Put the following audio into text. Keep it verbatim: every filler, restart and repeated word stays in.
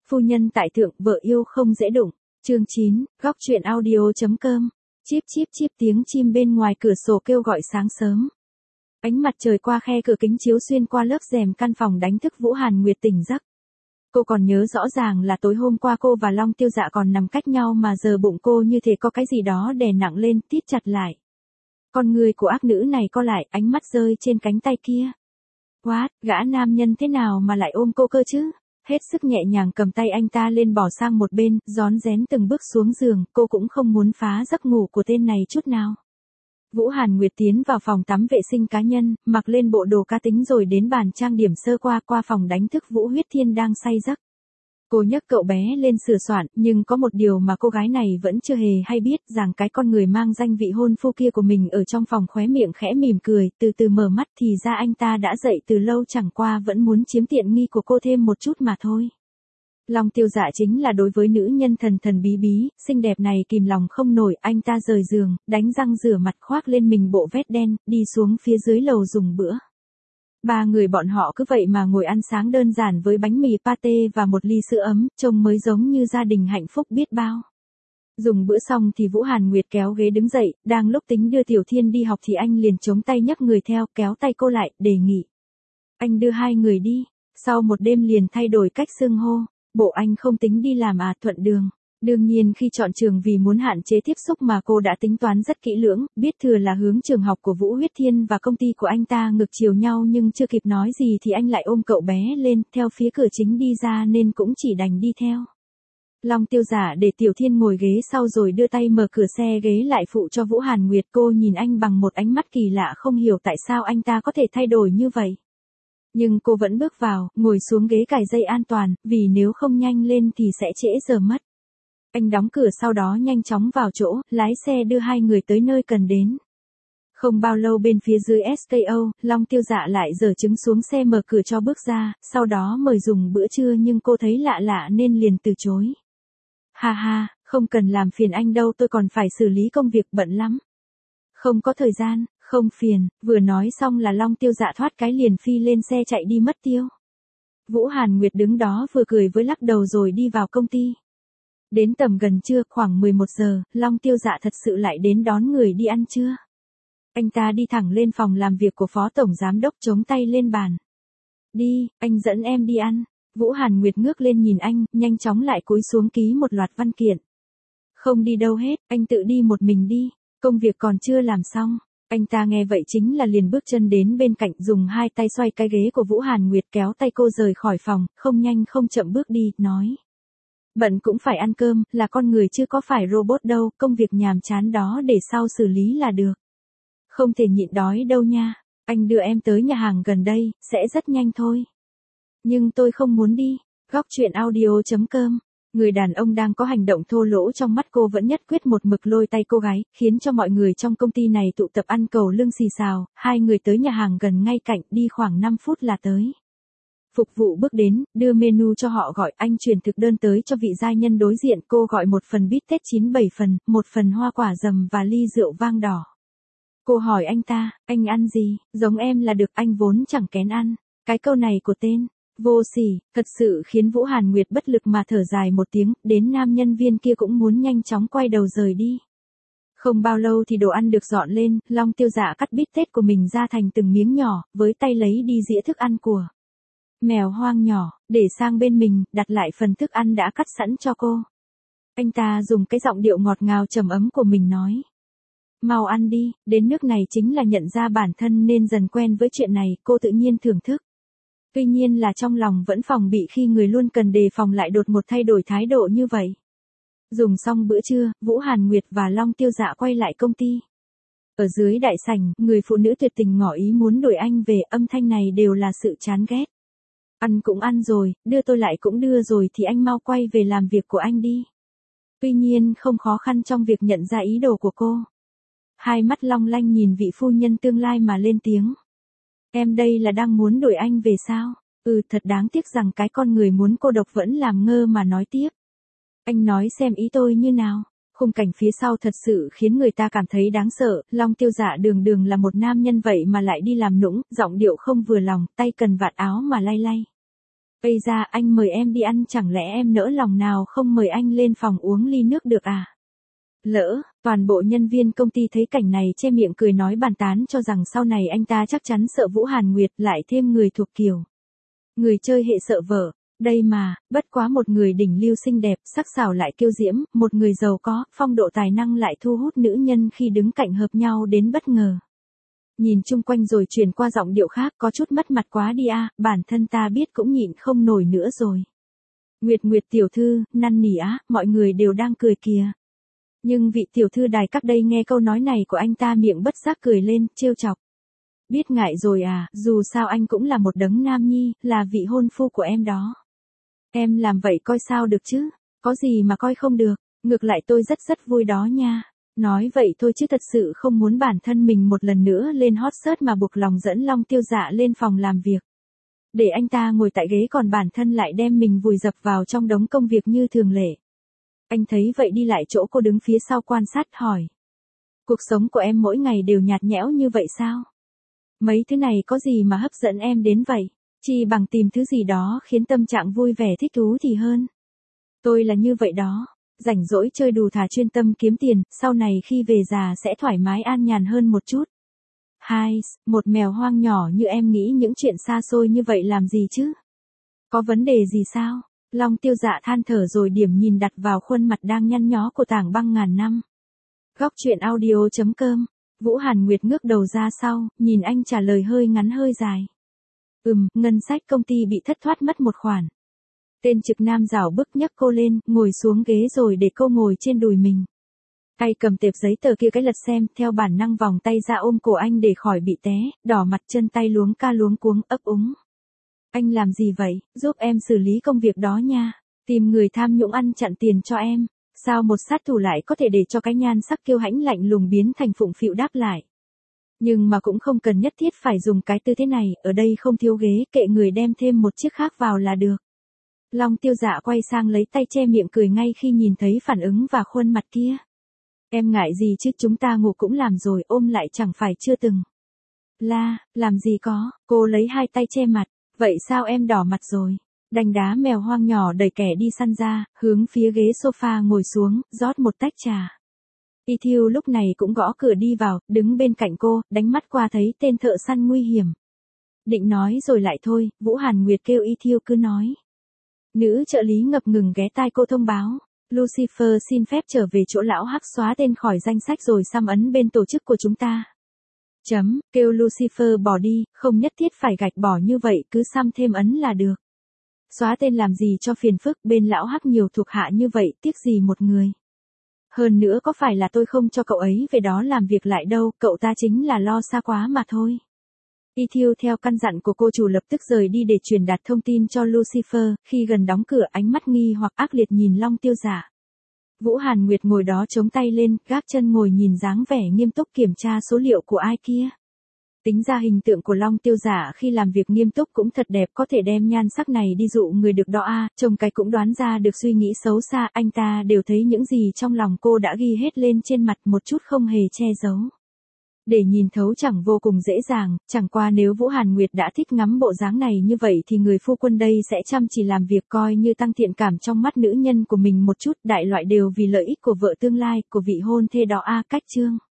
Phu nhân tại thượng, vợ yêu không dễ đụng. Chương chín, góc truyện audio.com. Chíp chíp chíp tiếng chim bên ngoài cửa sổ kêu gọi sáng sớm. Ánh mặt trời qua khe cửa kính chiếu xuyên qua lớp rèm căn phòng đánh thức Vũ Hàn Nguyệt tỉnh giấc. Cô còn nhớ rõ ràng là tối hôm qua cô và Long Tiêu Dạ còn nằm cách nhau mà giờ bụng cô như thể có cái gì đó đè nặng lên, tít chặt lại. Con người của ác nữ này co lại, ánh mắt rơi trên cánh tay kia. What, gã nam nhân thế nào mà lại ôm cô cơ chứ? Hết sức nhẹ nhàng cầm tay anh ta lên bỏ sang một bên, rón rén từng bước xuống giường, cô cũng không muốn phá giấc ngủ của tên này chút nào. Vũ Hàn Nguyệt tiến vào phòng tắm vệ sinh cá nhân, mặc lên bộ đồ cá tính rồi đến bàn trang điểm sơ qua qua phòng đánh thức Vũ Huyết Thiên đang say giấc. Cô nhấc cậu bé lên sửa soạn, nhưng có một điều mà cô gái này vẫn chưa hề hay biết, rằng cái con người mang danh vị hôn phu kia của mình ở trong phòng khóe miệng khẽ mỉm cười, từ từ mở mắt thì ra anh ta đã dậy từ lâu, chẳng qua vẫn muốn chiếm tiện nghi của cô thêm một chút mà thôi. Long Tiêu Dạ chính là đối với nữ nhân thần thần bí bí, xinh đẹp này kìm lòng không nổi, anh ta rời giường, đánh răng rửa mặt khoác lên mình bộ vest đen, đi xuống phía dưới lầu dùng bữa. Ba người bọn họ cứ vậy mà ngồi ăn sáng đơn giản với bánh mì pate và một ly sữa ấm, trông mới giống như gia đình hạnh phúc biết bao. Dùng bữa xong thì Vũ Hàn Nguyệt kéo ghế đứng dậy, đang lúc tính đưa Tiểu Thiên đi học thì anh liền chống tay nhấc người theo, kéo tay cô lại, đề nghị. Anh đưa hai người đi, sau một đêm liền thay đổi cách xưng hô, bộ anh không tính đi làm à? Thuận Đường. Đương nhiên khi chọn trường vì muốn hạn chế tiếp xúc mà cô đã tính toán rất kỹ lưỡng, biết thừa là hướng trường học của Vũ Huyết Thiên và công ty của anh ta ngược chiều nhau, nhưng chưa kịp nói gì thì anh lại ôm cậu bé lên, theo phía cửa chính đi ra nên cũng chỉ đành đi theo. Long Tiêu Dạ để Tiểu Thiên ngồi ghế sau rồi đưa tay mở cửa xe ghế lại phụ cho Vũ Hàn Nguyệt. Cô nhìn anh bằng một ánh mắt kỳ lạ, không hiểu tại sao anh ta có thể thay đổi như vậy. Nhưng cô vẫn bước vào, ngồi xuống ghế cài dây an toàn, vì nếu không nhanh lên thì sẽ trễ giờ mất. Anh đóng cửa sau đó nhanh chóng vào chỗ, lái xe đưa hai người tới nơi cần đến. Không bao lâu bên phía dưới ét ca o, Long Tiêu Dạ lại giở trứng xuống xe mở cửa cho bước ra, sau đó mời dùng bữa trưa nhưng cô thấy lạ lạ nên liền từ chối. Ha ha, không cần làm phiền anh đâu, tôi còn phải xử lý công việc bận lắm. Không có thời gian, không phiền, vừa nói xong là Long Tiêu Dạ thoát cái liền phi lên xe chạy đi mất tiêu. Vũ Hàn Nguyệt đứng đó vừa cười với lắc đầu rồi đi vào công ty. Đến tầm gần trưa, khoảng mười một giờ, Long Tiêu Dạ thật sự lại đến đón người đi ăn trưa. Anh ta đi thẳng lên phòng làm việc của Phó Tổng Giám Đốc, chống tay lên bàn. Đi, anh dẫn em đi ăn. Vũ Hàn Nguyệt ngước lên nhìn anh, nhanh chóng lại cúi xuống ký một loạt văn kiện. Không đi đâu hết, anh tự đi một mình đi, công việc còn chưa làm xong. Anh ta nghe vậy chính là liền bước chân đến bên cạnh, dùng hai tay xoay cái ghế của Vũ Hàn Nguyệt kéo tay cô rời khỏi phòng, không nhanh không chậm bước đi, nói. Bận cũng phải ăn cơm, là con người chứ có phải robot đâu, công việc nhàm chán đó để sau xử lý là được. Không thể nhịn đói đâu nha, anh đưa em tới nhà hàng gần đây, sẽ rất nhanh thôi. Nhưng tôi không muốn đi. Góc truyện audio.com. Người đàn ông đang có hành động thô lỗ trong mắt cô vẫn nhất quyết một mực lôi tay cô gái, khiến cho mọi người trong công ty này tụ tập ăn cầu lưng xì xào. Hai người tới nhà hàng gần ngay cạnh, đi khoảng năm phút là tới. Phục vụ bước đến, đưa menu cho họ gọi, anh truyền thực đơn tới cho vị giai nhân đối diện. Cô gọi một phần bít tết chín bảy phần, một phần hoa quả dầm và ly rượu vang đỏ. Cô hỏi anh ta, anh ăn gì? Giống em là được, anh vốn chẳng kén ăn. Cái câu này của tên vô sỉ, thật sự khiến Vũ Hàn Nguyệt bất lực mà thở dài một tiếng, đến nam nhân viên kia cũng muốn nhanh chóng quay đầu rời đi. Không bao lâu thì đồ ăn được dọn lên, Long Tiêu Dạ cắt bít tết của mình ra thành từng miếng nhỏ, với tay lấy đi dĩa thức ăn của mèo hoang nhỏ, để sang bên mình, đặt lại phần thức ăn đã cắt sẵn cho cô. Anh ta dùng cái giọng điệu ngọt ngào trầm ấm của mình nói. Mau ăn đi, đến nước này chính là nhận ra bản thân nên dần quen với chuyện này, cô tự nhiên thưởng thức. Tuy nhiên là trong lòng vẫn phòng bị khi người luôn cần đề phòng lại đột một thay đổi thái độ như vậy. Dùng xong bữa trưa, Vũ Hàn Nguyệt và Long Tiêu Dạ quay lại công ty. Ở dưới đại sảnh, người phụ nữ tuyệt tình ngỏ ý muốn đuổi anh về, âm thanh này đều là sự chán ghét. Ăn cũng ăn rồi, đưa tôi lại cũng đưa rồi thì anh mau quay về làm việc của anh đi. Tuy nhiên không khó khăn trong việc nhận ra ý đồ của cô. Hai mắt long lanh nhìn vị phu nhân tương lai mà lên tiếng. Em đây là đang muốn đuổi anh về sao? Ừ, thật đáng tiếc rằng cái con người muốn cô độc vẫn làm ngơ mà nói tiếp. Anh nói xem ý tôi như nào. Khung cảnh phía sau thật sự khiến người ta cảm thấy đáng sợ. Long Tiêu Dạ đường đường là một nam nhân vậy mà lại đi làm nũng, giọng điệu không vừa lòng, tay cần vạt áo mà lay lay. Ây da, anh mời em đi ăn chẳng lẽ em nỡ lòng nào không mời anh lên phòng uống ly nước được à? Lỡ, toàn bộ nhân viên công ty thấy cảnh này che miệng cười nói bàn tán cho rằng sau này anh ta chắc chắn sợ Vũ Hàn Nguyệt lại thêm người thuộc kiểu. Người chơi hệ sợ vợ, đây mà, bất quá một người đỉnh lưu xinh đẹp, sắc sảo lại kiêu diễm, một người giàu có, phong độ tài năng lại thu hút nữ nhân khi đứng cạnh hợp nhau đến bất ngờ. Nhìn chung quanh rồi chuyển qua giọng điệu khác có chút mất mặt quá đi a, bản thân ta biết cũng nhịn không nổi nữa rồi. Nguyệt Nguyệt tiểu thư, năn nỉ á, mọi người đều đang cười kìa. Nhưng vị tiểu thư đài các đây nghe câu nói này của anh ta miệng bất giác cười lên, trêu chọc. Biết ngại rồi à, dù sao anh cũng là một đấng nam nhi, là vị hôn phu của em đó. Em làm vậy coi sao được chứ, có gì mà coi không được, ngược lại tôi rất rất vui đó nha. Nói vậy thôi chứ thật sự không muốn bản thân mình một lần nữa lên hot search mà buộc lòng dẫn Long Tiêu Dạ lên phòng làm việc. Để anh ta ngồi tại ghế còn bản thân lại đem mình vùi dập vào trong đống công việc như thường lệ. Anh thấy vậy đi lại chỗ cô đứng phía sau quan sát hỏi. Cuộc sống của em mỗi ngày đều nhạt nhẽo như vậy sao? Mấy thứ này có gì mà hấp dẫn em đến vậy? Chỉ bằng tìm thứ gì đó khiến tâm trạng vui vẻ thích thú thì hơn. Tôi là như vậy đó. Rảnh rỗi chơi đù thà chuyên tâm kiếm tiền, sau này khi về già sẽ thoải mái an nhàn hơn một chút. Hai, một mèo hoang nhỏ như em nghĩ những chuyện xa xôi như vậy làm gì chứ? Có vấn đề gì sao? Long Tiêu Dạ than thở rồi điểm nhìn đặt vào khuôn mặt đang nhăn nhó của Tảng Băng ngàn năm. Góc truyện audio chấm com. Vũ Hàn Nguyệt ngước đầu ra sau, nhìn anh trả lời hơi ngắn hơi dài. Ừm, ngân sách công ty bị thất thoát mất một khoản. Tên trực nam rảo bức nhấc cô lên, ngồi xuống ghế rồi để cô ngồi trên đùi mình. Tay cầm tệp giấy tờ kia cái lật xem, theo bản năng vòng tay ra ôm cổ anh để khỏi bị té, đỏ mặt chân tay luống ca luống cuống ấp úng. Anh làm gì vậy, giúp em xử lý công việc đó nha, tìm người tham nhũng ăn chặn tiền cho em. Sao một sát thủ lại có thể để cho cái nhan sắc kiêu hãnh lạnh lùng biến thành phụng phịu đáp lại. Nhưng mà cũng không cần nhất thiết phải dùng cái tư thế này, ở đây không thiếu ghế, kệ người đem thêm một chiếc khác vào là được. Long Tiêu Dạ quay sang lấy tay che miệng cười ngay khi nhìn thấy phản ứng và khuôn mặt kia. Em ngại gì chứ, chúng ta ngủ cũng làm rồi, ôm lại chẳng phải chưa từng. La, làm gì có, cô lấy hai tay che mặt, vậy sao em đỏ mặt rồi? Đành đá mèo hoang nhỏ đẩy kẻ đi săn ra, hướng phía ghế sofa ngồi xuống, rót một tách trà. Y Thiêu lúc này cũng gõ cửa đi vào, đứng bên cạnh cô, đánh mắt qua thấy tên thợ săn nguy hiểm. Định nói rồi lại thôi, Vũ Hàn Nguyệt kêu Y Thiêu cứ nói. Nữ trợ lý ngập ngừng ghé tai cô thông báo. Lucifer xin phép trở về chỗ lão hắc xóa tên khỏi danh sách rồi xăm ấn bên tổ chức của chúng ta. Chấm, kêu Lucifer bỏ đi, không nhất thiết phải gạch bỏ như vậy, cứ xăm thêm ấn là được. Xóa tên làm gì cho phiền phức, bên lão hắc nhiều thuộc hạ như vậy, tiếc gì một người. Hơn nữa có phải là tôi không cho cậu ấy về đó làm việc lại đâu, cậu ta chính là lo xa quá mà thôi. Y Thiêu theo căn dặn của cô chủ lập tức rời đi để truyền đạt thông tin cho Lucifer, khi gần đóng cửa ánh mắt nghi hoặc ác liệt nhìn Long Tiêu Dạ. Vũ Hàn Nguyệt ngồi đó chống tay lên, gác chân ngồi nhìn dáng vẻ nghiêm túc kiểm tra số liệu của ai kia. Tính ra hình tượng của Long Tiêu Dạ khi làm việc nghiêm túc cũng thật đẹp, có thể đem nhan sắc này đi dụ người được đó a, trông cái cũng đoán ra được suy nghĩ xấu xa, anh ta đều thấy những gì trong lòng cô đã ghi hết lên trên mặt một chút không hề che giấu. Để nhìn thấu chẳng vô cùng dễ dàng, chẳng qua nếu Vũ Hàn Nguyệt đã thích ngắm bộ dáng này như vậy thì người phu quân đây sẽ chăm chỉ làm việc coi như tăng thiện cảm trong mắt nữ nhân của mình một chút, đại loại đều vì lợi ích của vợ tương lai, của vị hôn thê đó a, cách chương.